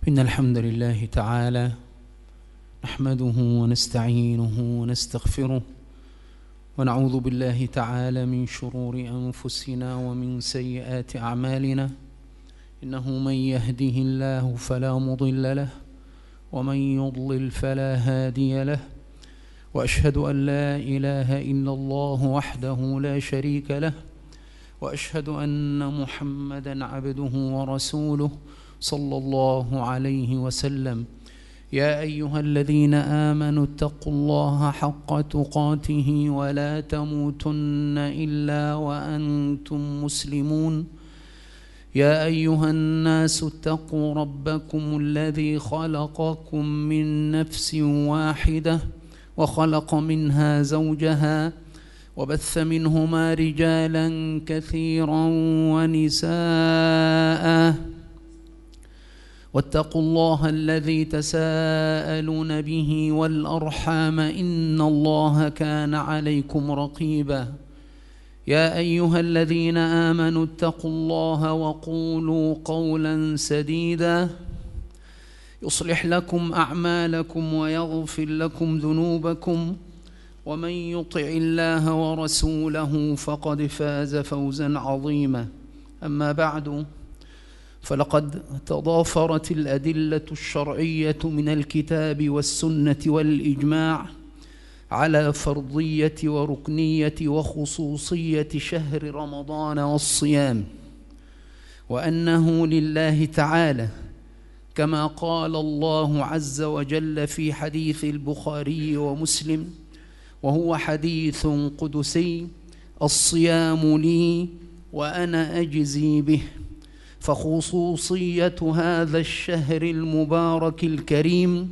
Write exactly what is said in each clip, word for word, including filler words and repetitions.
إن الحمد لله تعالى نحمده ونستعينه ونستغفره ونعوذ بالله تعالى من شرور أنفسنا ومن سيئات أعمالنا. إنه من يهده الله فلا مضل له ومن يضلل فلا هادي له، وأشهد أن لا إله إلا الله وحده لا شريك له، وأشهد أن محمدًا عبده ورسوله صلى الله عليه وسلم. يا أيها الذين آمنوا اتقوا الله حق تقاته ولا تموتن إلا وأنتم مسلمون. يا أيها الناس اتقوا ربكم الذي خلقكم من نفس واحدة وخلق منها زوجها وبث منهما رجالا كثيرا ونساء، واتقوا الله الذي تساءلون به والأرحام إن الله كان عليكم رقيبا. يا أيها الذين آمنوا اتقوا الله وقولوا قولا سديدا يصلح لكم أعمالكم ويغفر لكم ذنوبكم، ومن يطع الله ورسوله فقد فاز فوزا عظيما. أما بعد، فلقد تضافرت الأدلة الشرعية من الكتاب والسنة والإجماع على فرضية وركنية وخصوصية شهر رمضان والصيام، وأنه لله تعالى كما قال الله عز وجل في حديث البخاري ومسلم، وهو حديث قدسي: الصيام لي وأنا أجزي به. فخصوصية هذا الشهر المبارك الكريم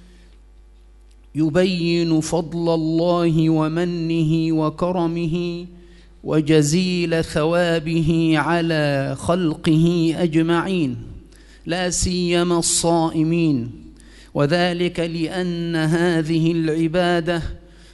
يبين فضل الله ومنه وكرمه وجزيل ثوابه على خلقه أجمعين، لا سيما الصائمين، وذلك لأن هذه العبادة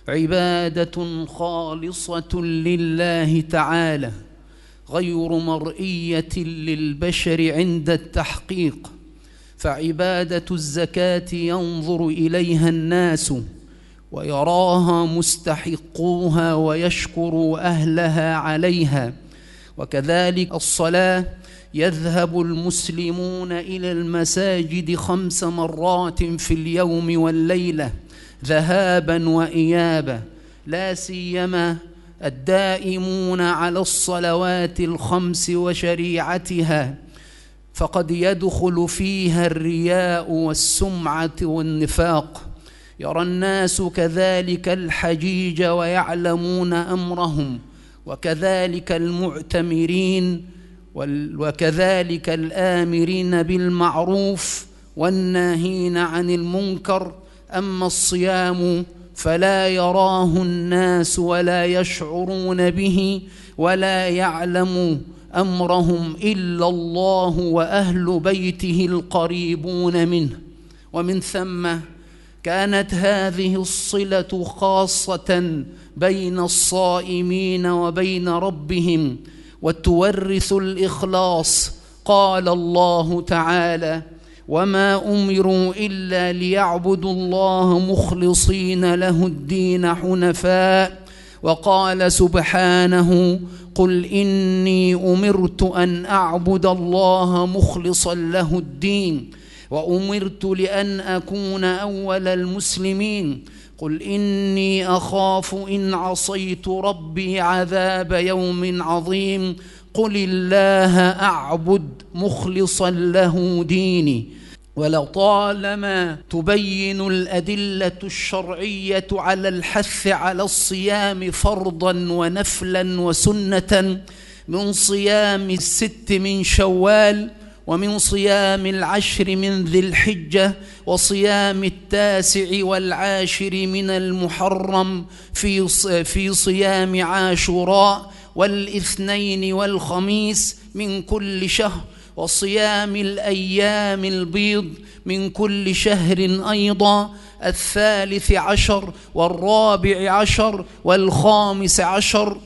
عبادة خالصة لله تعالى غير مرئية للبشر عند التحقيق. فعبادة الزكاة ينظر إليها الناس ويراها مستحقوها ويشكر أهلها عليها، وكذلك الصلاة يذهب المسلمون إلى المساجد خمس مرات في اليوم والليلة ذهابا وإيابا، لا سيما الدائمون على الصلوات الخمس وشريعتها، فقد يدخل فيها الرياء والسمعة والنفاق. يرى الناس كذلك الحجيج ويعلمون أمرهم، وكذلك المعتمرين، وكذلك الآمرين بالمعروف والناهين عن المنكر. أما الصيام فلا يراه الناس ولا يشعرون به ولا يعلم أمرهم إلا الله وأهل بيته القريبون منه. ومن ثم كانت هذه الصلة خاصة بين الصائمين وبين ربهم وتورث الإخلاص. قال الله تعالى: وما أمروا إلا ليعبدوا الله مخلصين له الدين حنفاء. وقال سبحانه: قل إني أمرت أن أعبد الله مخلصا له الدين وأمرت لأن أكون أول المسلمين. قل إني أخاف إن عصيت ربي عذاب يوم عظيم. قل الله أعبد مخلصا له ديني. ولطالما تبين الأدلة الشرعية على الحث على الصيام فرضا ونفلا وسنة، من صيام الست من شوال، ومن صيام العشر من ذي الحجة، وصيام التاسع والعاشر من المحرم، في في صيام عاشوراء والاثنين والخميس من كل شهر، وصيام الأيام البيض من كل شهر أيضا، الثالث عشر والرابع عشر والخامس عشر،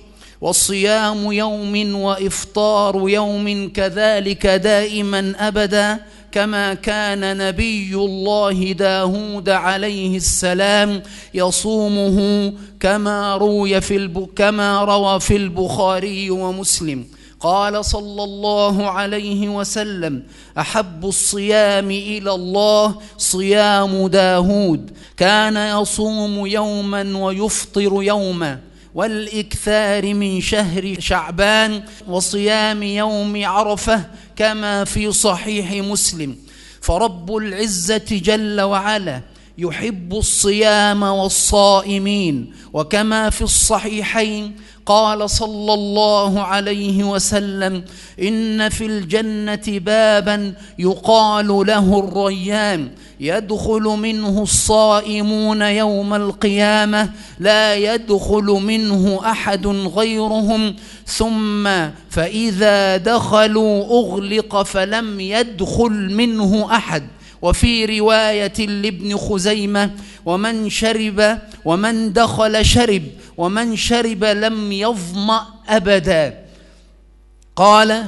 وصيام يوم وإفطار يوم كذلك دائما أبدا، كما كان نبي الله داود عليه السلام يصومه كما روي في الب... كما روى في البخاري ومسلم. قال صلى الله عليه وسلم: أحب الصيام إلى الله صيام داود، كان يصوم يوما ويفطر يوما، والإكثار من شهر شعبان وصيام يوم عرفة كما في صحيح مسلم. فرب العزة جل وعلا يحب الصيام والصائمين، وكما في الصحيحين قال صلى الله عليه وسلم: إن في الجنة بابا يقال له الريان، يدخل منه الصائمون يوم القيامة، لا يدخل منه أحد غيرهم، ثم فإذا دخلوا أغلق فلم يدخل منه أحد. وفي رواية لابن خزيمة: ومن شرب ومن دخل شرب، ومن شرب لم يظمأ أبدا. قال: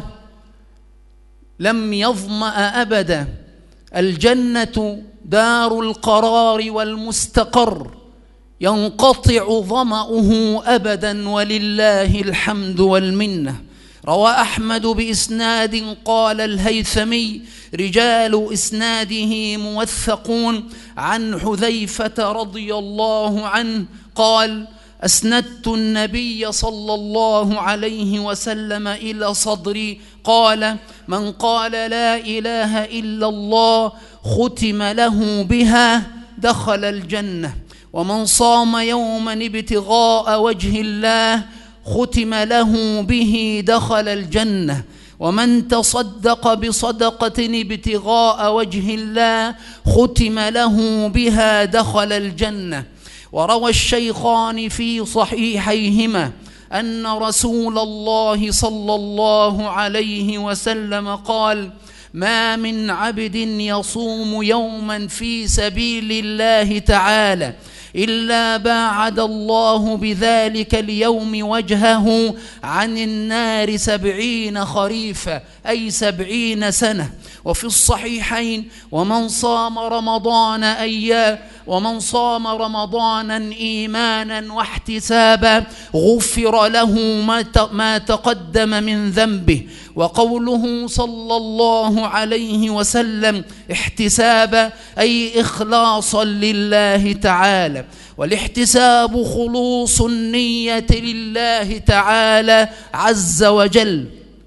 لم يظمأ أبدا. الجنة دار القرار والمستقر، ينقطع ظمأه أبدا ولله الحمد والمنة. روى أحمد بإسناد قال الهيثمي: رجال إسناده موثقون، عن حذيفة رضي الله عنه قال: أسندت النبي صلى الله عليه وسلم إلى صدري، قال: من قال لا إله إلا الله ختم له بها دخل الجنة، ومن صام يوما ابتغاء وجه الله ختم له به دخل الجنة، ومن تصدق بصدقة ابتغاء وجه الله ختم له بها دخل الجنة. وروى الشيخان في صحيحيهما أن رسول الله صلى الله عليه وسلم قال: ما من عبد يصوم يوما في سبيل الله تعالى إلا باعد الله بذلك اليوم وجهه عن النار سبعين خريفا، أي سبعين سنة. وفي الصحيحين: ومن صام رمضان أيام ومن صام رمضانا إيمانا واحتسابا غفر له ما تقدم من ذنبه. وقوله صلى الله عليه وسلم احتسابا أي إخلاصا لله تعالى، والاحتساب خلوص النية لله تعالى عز وجل،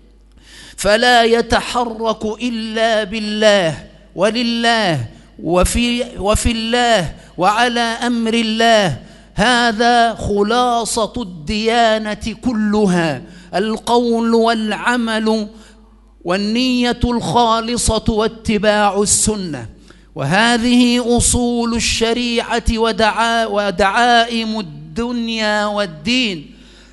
فلا يتحرك إلا بالله ولله وفي, وفي الله وعلى أمر الله. هذا خلاصة الديانة كلها: القول والعمل والنية الخالصة واتباع السنة. وهذه أصول الشريعة ودعا ودعائم الدنيا والدين.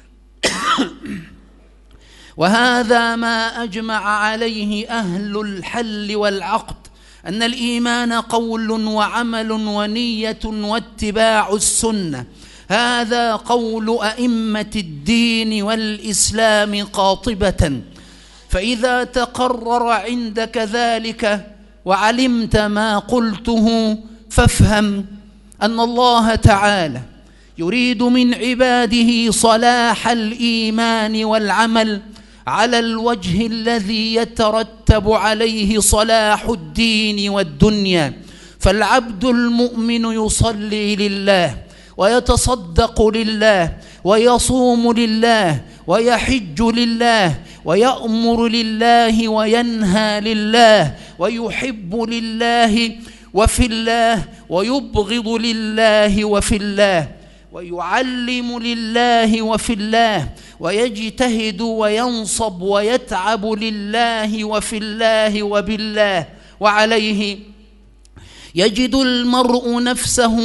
وهذا ما أجمع عليه أهل الحل والعقد، أن الإيمان قول وعمل ونية واتباع السنة. هذا قول أئمة الدين والإسلام قاطبة. فإذا تقرر عندك ذلك وعلمت ما قلته، فافهم أن الله تعالى يريد من عباده صلاح الإيمان والعمل على الوجه الذي يترتب عليه صلاح الدين والدنيا. فالعبد المؤمن يصلي لله، ويتصدق لله، ويصوم لله، ويحج لله، ويأمر لله، وينهى لله، ويحب لله وفي الله، ويبغض لله وفي الله، ويعلم لله وفي الله، ويجتهد وينصب ويتعب لله وفي الله وبالله. وعليه يجد المرء نفسه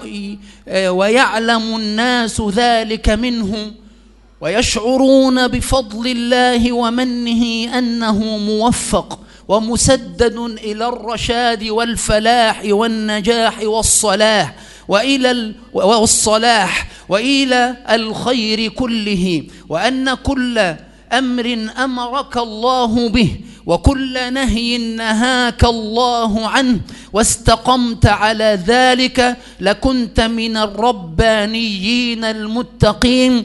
ويعلم الناس ذلك منه، ويشعرون بفضل الله ومنه أنه موفق ومسدد إلى الرشاد والفلاح والنجاح والصلاح وإلى والصلاح وإلى الخير كله، وأن كل أمر أمرك الله به وكل نهي نهاك الله عنه واستقمت على ذلك لكنت من الربانيين المتقين.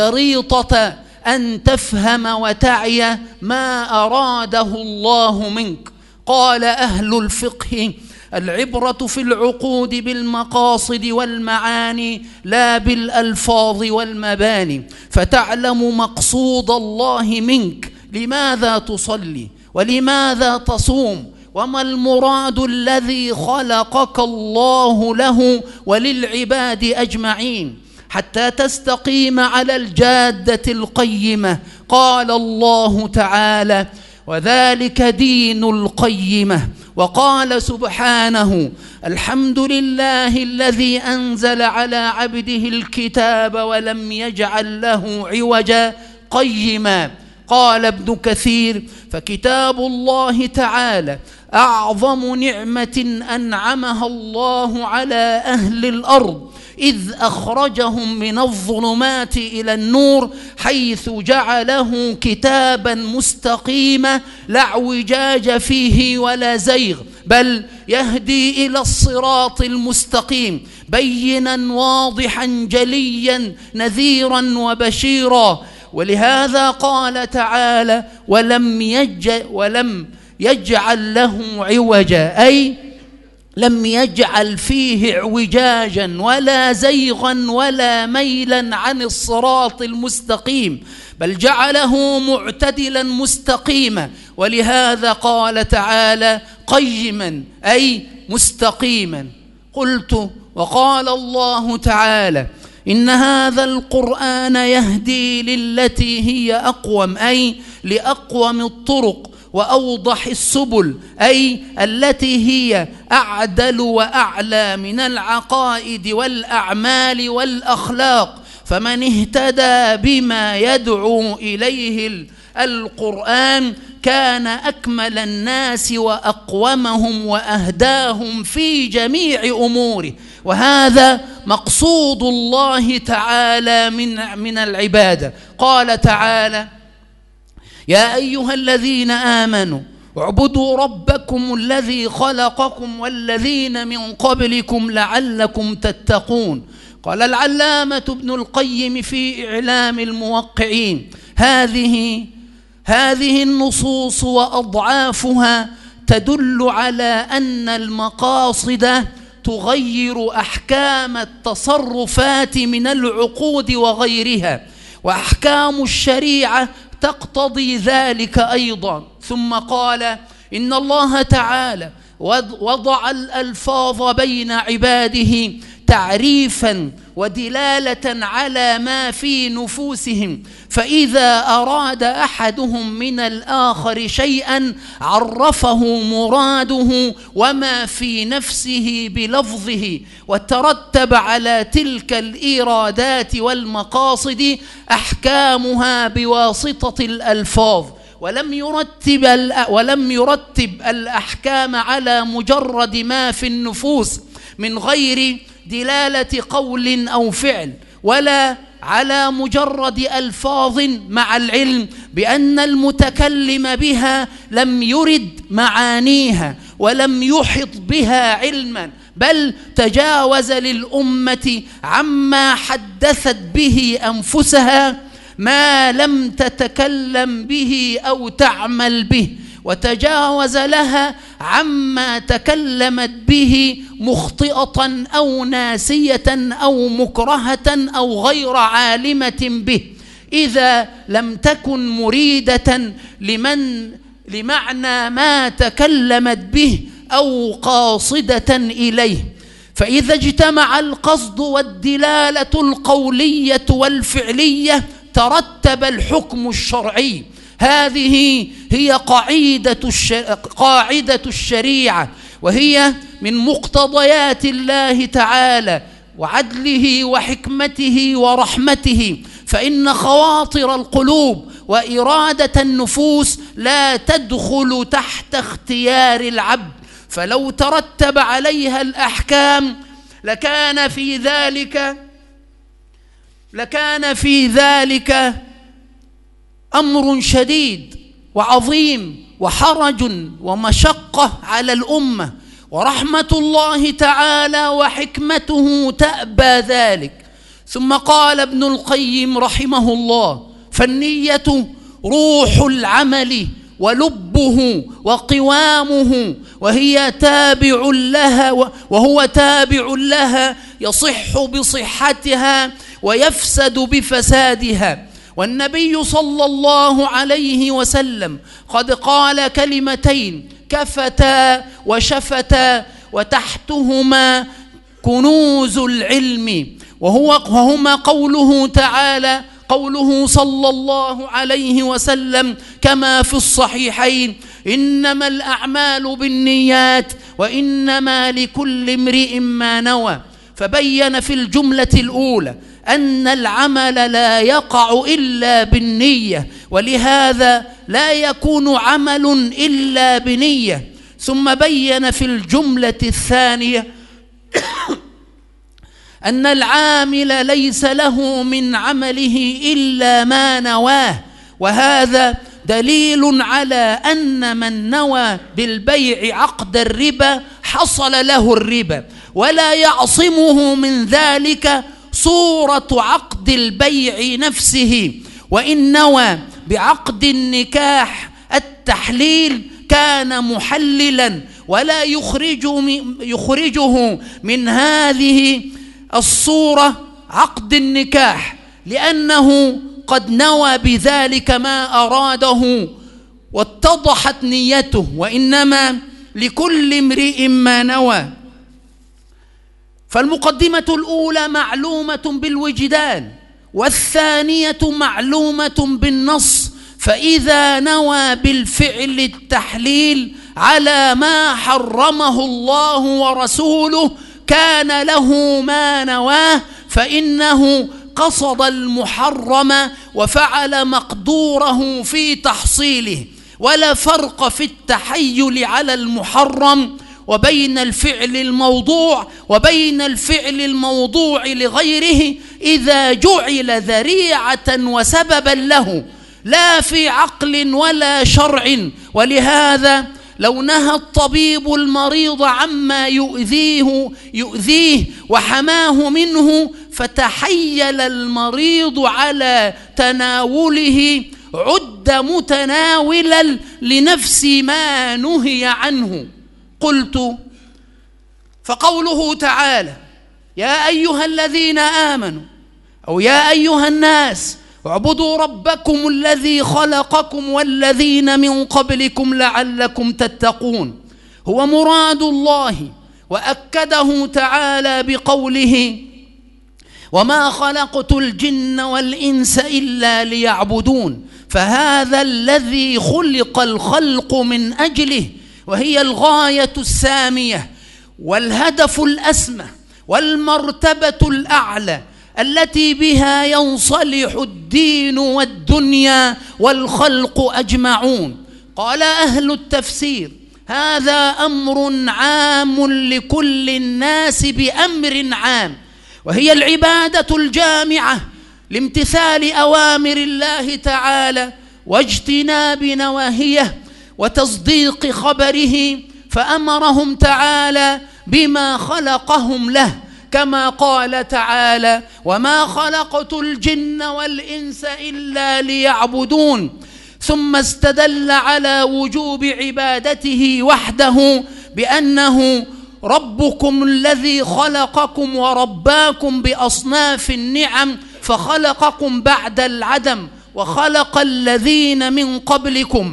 شريطة أن تفهم وتعي ما أراده الله منك. قال أهل الفقه: العبرة في العقود بالمقاصد والمعاني لا بالألفاظ والمباني، فتعلم مقصود الله منك، لماذا تصلي ولماذا تصوم، وما المراد الذي خلقك الله له وللعباد أجمعين، حتى تستقيم على الجادة القيمة. قال الله تعالى: وذلك دين القيمة. وقال سبحانه: الحمد لله الذي أنزل على عبده الكتاب ولم يجعل له عوجا قيما. قال ابن كثير: فكتاب الله تعالى أعظم نعمة أنعمها الله على أهل الأرض، إذ أخرجهم من الظلمات إلى النور، حيث جعله كتابا مستقيما لا اعوجاج فيه ولا زيغ، بل يهدي إلى الصراط المستقيم بينا واضحا جليا نذيرا وبشيرا. ولهذا قال تعالى: ولم يجعل, ولم يجعل له عوجا، أي لم يجعل فيه اعوجاجا ولا زيغا ولا ميلا عن الصراط المستقيم، بل جعله معتدلا مستقيما. ولهذا قال تعالى: قيما، أي مستقيما. قلت: وقال الله تعالى: إن هذا القرآن يهدي للتي هي أقوم، أي لأقوم الطرق وأوضح السبل، أي التي هي أعدل وأعلى من العقائد والأعمال والأخلاق. فمن اهتدى بما يدعو إليه القرآن كان أكمل الناس وأقومهم وأهداهم في جميع أموره. وهذا مقصود الله تعالى من من العبادة. قال تعالى: يا أيها الذين آمنوا اعبدوا ربكم الذي خلقكم والذين من قبلكم لعلكم تتقون. قال العلامة ابن القيم في إعلام الموقعين: هذه هذه النصوص وأضعافها تدل على أن المقاصد تغير أحكام التصرفات من العقود وغيرها، وأحكام الشريعة تقتضي ذلك أيضا. ثم قال: إن الله تعالى وضع الألفاظ بين عباده تعريفا ودلالة على ما في نفوسهم، فإذا أراد أحدهم من الآخر شيئا عرفه مراده وما في نفسه بلفظه، وترتب على تلك الإيرادات والمقاصد أحكامها بواسطة الألفاظ، ولم يرتب ولم يرتب الأحكام على مجرد ما في النفوس من غير دلالة قول أو فعل، ولا على مجرد ألفاظ، مع العلم بأن المتكلم بها لم يرد معانيها ولم يحط بها علما، بل تجاوز للأمة عما حدثت به أنفسها ما لم تتكلم به أو تعمل به، وتجاوز لها عما تكلمت به مخطئة أو ناسية أو مكرهة أو غير عالمة به، إذا لم تكن مريدة لمن لمعنى ما تكلمت به أو قاصدة إليه. فإذا اجتمع القصد والدلالة القولية والفعلية ترتب الحكم الشرعي. هذه هي قاعدة قاعدة الشريعة، وهي من مقتضيات الله تعالى وعدله وحكمته ورحمته، فإن خواطر القلوب وإرادة النفوس لا تدخل تحت اختيار العبد، فلو ترتب عليها الأحكام لكان في ذلك لكان في ذلك أمر شديد وعظيم وحرج ومشقة على الأمة، ورحمة الله تعالى وحكمته تأبى ذلك. ثم قال ابن القيم رحمه الله: فالنية روح العمل ولبه وقوامه، وهي تابع لها وهو تابع لها، يصح بصحتها ويفسد بفسادها. والنبي صلى الله عليه وسلم قد قال كلمتين كفتا وشفتا وتحتهما كنوز العلم، وهو وهما قوله تعالى قوله صلى الله عليه وسلم كما في الصحيحين: إنما الأعمال بالنيات وإنما لكل امرئ ما نوى. فبين في الجملة الأولى أن العمل لا يقع إلا بالنية، ولهذا لا يكون عمل إلا بنية. ثم بين في الجملة الثانية أن العامل ليس له من عمله إلا ما نواه، وهذا دليل على أن من نوى بالبيع عقد الربا حصل له الربا، ولا يعصمه من ذلك صورة عقد البيع نفسه. وإن نوى بعقد النكاح التحليل كان محللا، ولا يخرجه من هذه الصورة عقد النكاح، لأنه قد نوى بذلك ما أراده واتضحت نيته، وإنما لكل امرئ ما نوى. فالمقدمة الأولى معلومة بالوجدان، والثانية معلومة بالنص. فإذا نوى بالفعل التحليل على ما حرمه الله ورسوله كان له ما نواه، فإنه قصد المحرم وفعل مقدوره في تحصيله. ولا فرق في التحيل على المحرم وبين الفعل الموضوع وبين الفعل الموضوع لغيره إذا جعل ذريعة وسببا له، لا في عقل ولا شرع. ولهذا لو نهى الطبيب المريض عما يؤذيه يؤذيه وحماه منه، فتحيل المريض على تناوله، عد متناولا لنفس ما نهي عنه. قلت: فقوله تعالى: يا أيها الذين آمنوا، أو يا أيها الناس اعبدوا ربكم الذي خلقكم والذين من قبلكم لعلكم تتقون، هو مراد الله، وأكده تعالى بقوله: وما خلقت الجن والإنس إلا ليعبدون. فهذا الذي خلق الخلق من أجله، وهي الغاية السامية والهدف الأسمى والمرتبة الأعلى التي بها ينصلح الدين والدنيا والخلق أجمعون. قال أهل التفسير: هذا أمر عام لكل الناس بأمر عام، وهي العبادة الجامعة لامتثال أوامر الله تعالى واجتناب نواهيه وتصديق خبره. فأمرهم تعالى بما خلقهم له، كما قال تعالى: وما خلقت الجن والإنس إلا ليعبدون. ثم استدل على وجوب عبادته وحده بأنه ربكم الذي خلقكم ورباكم بأصناف النعم، فخلقكم بعد العدم وخلق الذين من قبلكم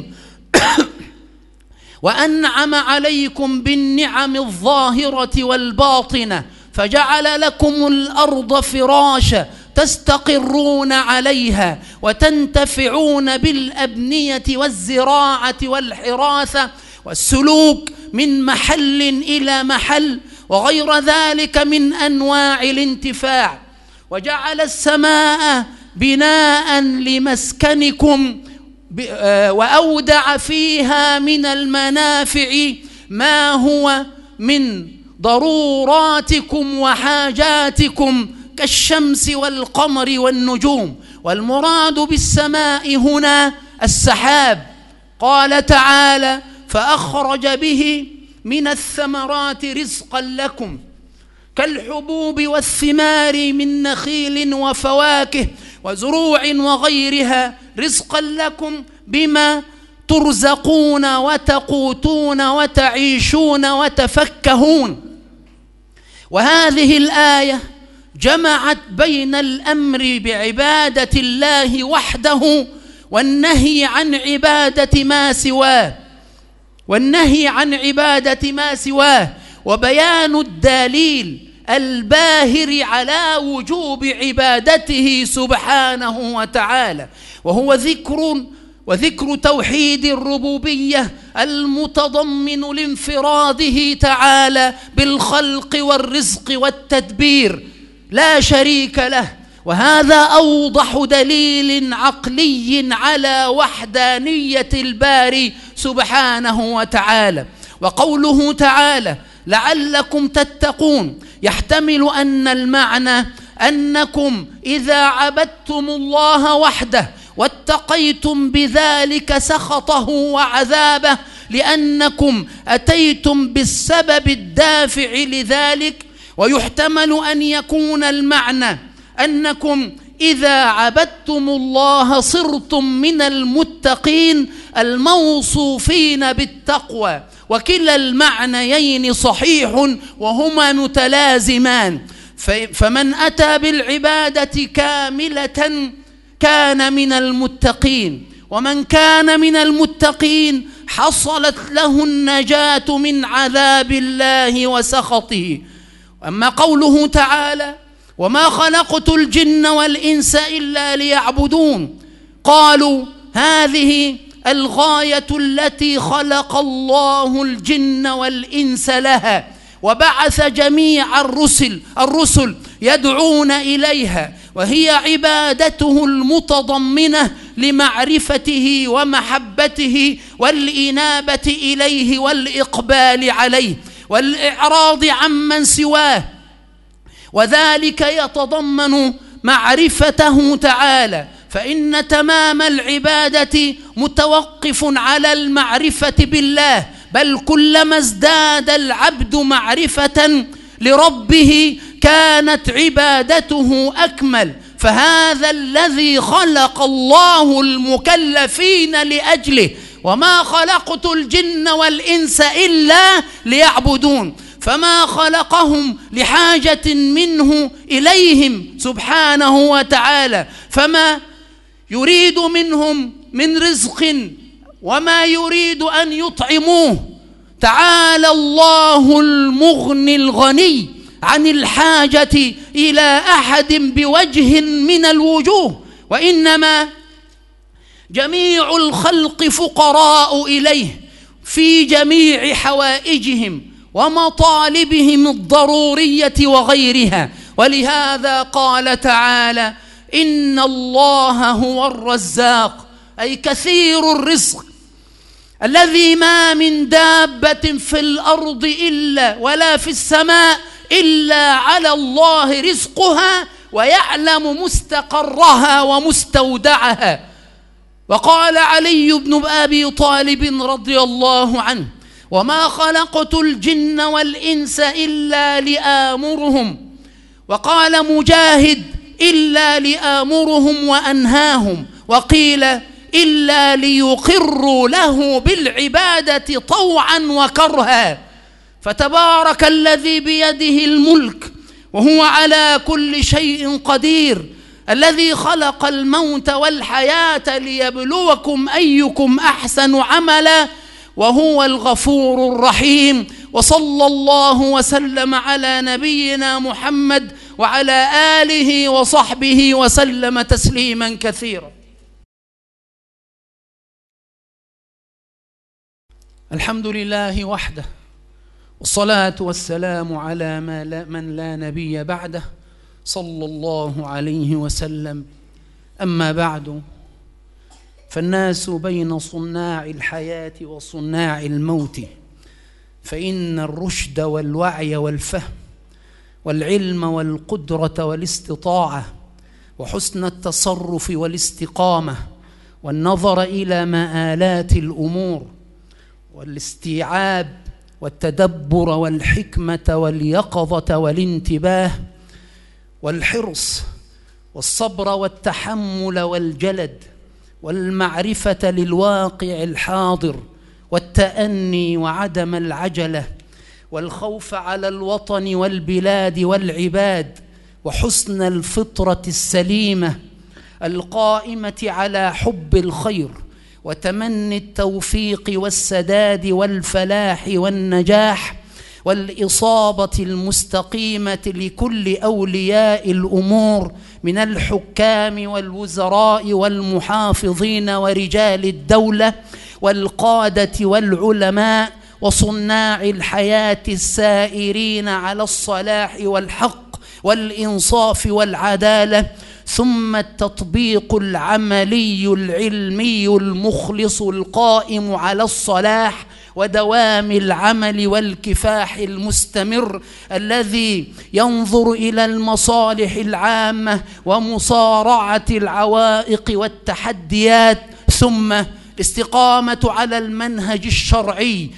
وأنعم عليكم بالنعم الظاهرة والباطنة، فجعل لكم الأرض فراشا تستقرون عليها وتنتفعون بالأبنية والزراعة والحراثة والسلوك من محل إلى محل وغير ذلك من أنواع الانتفاع. وجعل السماء بناء لمسكنكم وأودع فيها من المنافع ما هو من ضروراتكم وحاجاتكم كالشمس والقمر والنجوم. والمراد بالسماء هنا السحاب، قال تعالى: فأخرج به من الثمرات رزقا لكم كالحبوب والثمار من نخيل وفواكه وزروع وغيرها رزقا لكم بما ترزقون وتقوتون وتعيشون وتفكهون. وهذه الآية جمعت بين الأمر بعبادة الله وحده والنهي عن عبادة ما سواه والنهي عن عبادة ما سواه وبيان الدليل الباهر على وجوب عبادته سبحانه وتعالى، وهو ذكر وذكر توحيد الربوبية المتضمن لانفراده تعالى بالخلق والرزق والتدبير لا شريك له. وهذا أوضح دليل عقلي على وحدانية الباري سبحانه وتعالى. وقوله تعالى: لعلكم تتقون، يحتمل أن المعنى أنكم إذا عبدتم الله وحده واتقيتم بذلك سخطه وعذابه لأنكم أتيتم بالسبب الدافع لذلك. ويحتمل أن يكون المعنى أنكم إذا عبدتم الله صرتم من المتقين الموصوفين بالتقوى، وكلا المعنيين صحيح وهما متلازمان. فمن أتى بالعبادة كاملة كان من المتقين، ومن كان من المتقين حصلت له النجاة من عذاب الله وسخطه. أما قوله تعالى: وما خلقت الجن والإنس إلا ليعبدون، قالوا هذه الغاية التي خلق الله الجن والإنس لها، وبعث جميع الرسل الرسل يدعون إليها، وهي عبادته المتضمنة لمعرفته ومحبته والإنابة إليه والإقبال عليه والإعراض عمن سواه، وذلك يتضمن معرفته تعالى، فإن تمام العبادة متوقف على المعرفة بالله، بل كلما ازداد العبد معرفة لربه كانت عبادته أكمل. فهذا الذي خلق الله المكلفين لأجله: وما خلقت الجن والإنس إلا ليعبدون. فما خلقهم لحاجة منه إليهم سبحانه وتعالى، فما يريد منهم من رزق وما يريد أن يطعموه. تعالى الله المغني الغني عن الحاجة إلى أحد بوجه من الوجوه، وإنما جميع الخلق فقراء إليه في جميع حوائجهم ومطالبهم الضرورية وغيرها. ولهذا قال تعالى: إن الله هو الرزاق، أي كثير الرزق، الذي ما من دابة في الأرض إلا ولا في السماء إلا على الله رزقها ويعلم مستقرها ومستودعها. وقال علي بن أبي طالب رضي الله عنه: وما خلقت الجن والإنس إلا لآمرهم. وقال مجاهد: إلا لآمرهم وأنهاهم. وقيل: إلا ليقروا له بالعبادة طوعا وكرها. فتبارك الذي بيده الملك وهو على كل شيء قدير، الذي خلق الموت والحياة ليبلوكم أيكم أحسن عملا، وهو الغفور الرحيم. وصلى الله وسلم على نبينا محمد وعلى آله وصحبه وسلم تسليما كثيرا. الحمد لله وحده، والصلاة والسلام على من لا نبي بعده، صلى الله عليه وسلم. أما بعد، فالناس بين صناع الحياة وصناع الموت، فإن الرشد والوعي والفهم والعلم والقدرة والاستطاعة وحسن التصرف والاستقامة والنظر إلى مآلات الأمور والاستيعاب والتدبر والحكمة واليقظة والانتباه والحرص والصبر والتحمل والجلد والمعرفة للواقع الحاضر والتأني وعدم العجلة والخوف على الوطن والبلاد والعباد وحسن الفطرة السليمة القائمة على حب الخير وتمني التوفيق والسداد والفلاح والنجاح والإصابة المستقيمة لكل أولياء الأمور من الحكام والوزراء والمحافظين ورجال الدولة والقادة والعلماء وصناع الحياة السائرين على الصلاح والحق والإنصاف والعدالة، ثم التطبيق العملي العلمي المخلص القائم على الصلاح ودوام العمل والكفاح المستمر الذي ينظر إلى المصالح العامة ومصارعة العوائق والتحديات، ثم الاستقامة على المنهج الشرعي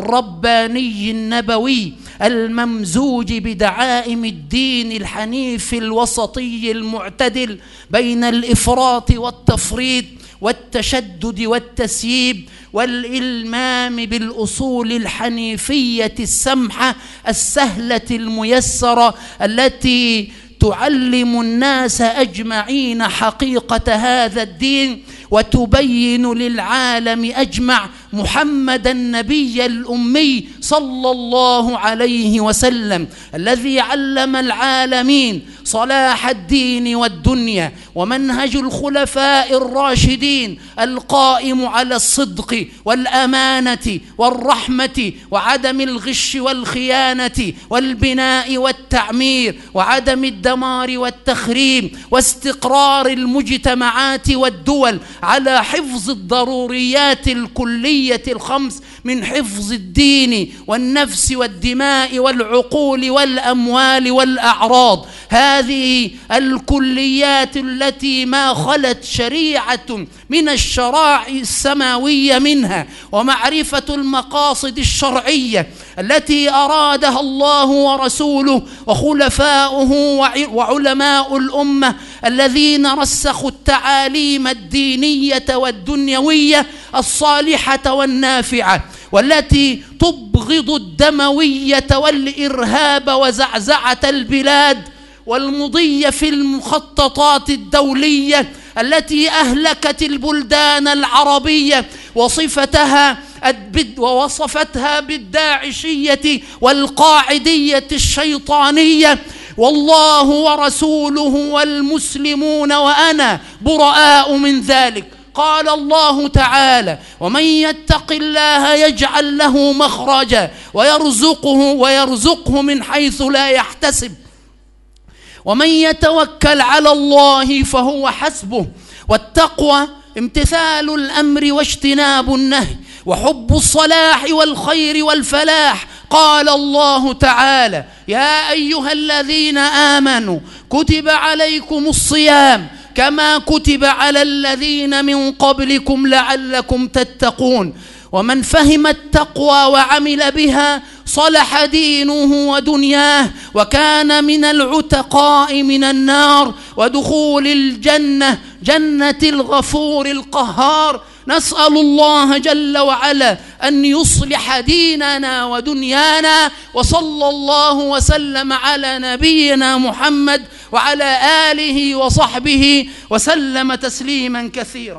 الرباني النبوي الممزوج بدعائم الدين الحنيف الوسطي المعتدل بين الإفراط والتفريط والتشدد والتسييب والإلمام بالأصول الحنيفية السمحة السهلة الميسرة التي تعلم الناس أجمعين حقيقة هذا الدين وتبين للعالم أجمع محمد النبي الأمي صلى الله عليه وسلم الذي علم العالمين صلاح الدين والدنيا ومنهج الخلفاء الراشدين القائم على الصدق والأمانة والرحمة وعدم الغش والخيانة والبناء والتعمير وعدم الدمار والتخريب واستقرار المجتمعات والدول على حفظ الضروريات الكلية الخمس من حفظ الدين والنفس والدماء والعقول والأموال والأعراض. هذه الكليات التي ما خلت شريعة من الشرائع السماوية منها ومعرفة المقاصد الشرعية التي أرادها الله ورسوله وخلفاؤه وعلماء الأمة الذين رسخوا التعاليم الدينية والدنيوية الصالحة والنافعة والتي تبغض الدموية والإرهاب وزعزعة البلاد والمضي في المخططات الدولية التي أهلكت البلدان العربية وصفتها ووصفتها بالداعشية والقاعدية الشيطانية. والله ورسوله والمسلمون وأنا براء من ذلك. قال الله تعالى: ومن يتق الله يجعل له مخرجا ويرزقه ويرزقه من حيث لا يحتسب ومن يتوكل على الله فهو حسبه. والتقوى امتثال الأمر واجتناب النهي وحب الصلاح والخير والفلاح. قال الله تعالى: يا أيها الذين آمنوا كتب عليكم الصيام كما كتب على الذين من قبلكم لعلكم تتقون. ومن فهم التقوى وعمل بها صلح دينه ودنياه وكان من العتقاء من النار ودخول الجنة جنة الغفور القهار. نسأل الله جل وعلا أن يصلح ديننا ودنيانا، وصلى الله وسلم على نبينا محمد وعلى آله وصحبه وسلم تسليما كثيرا.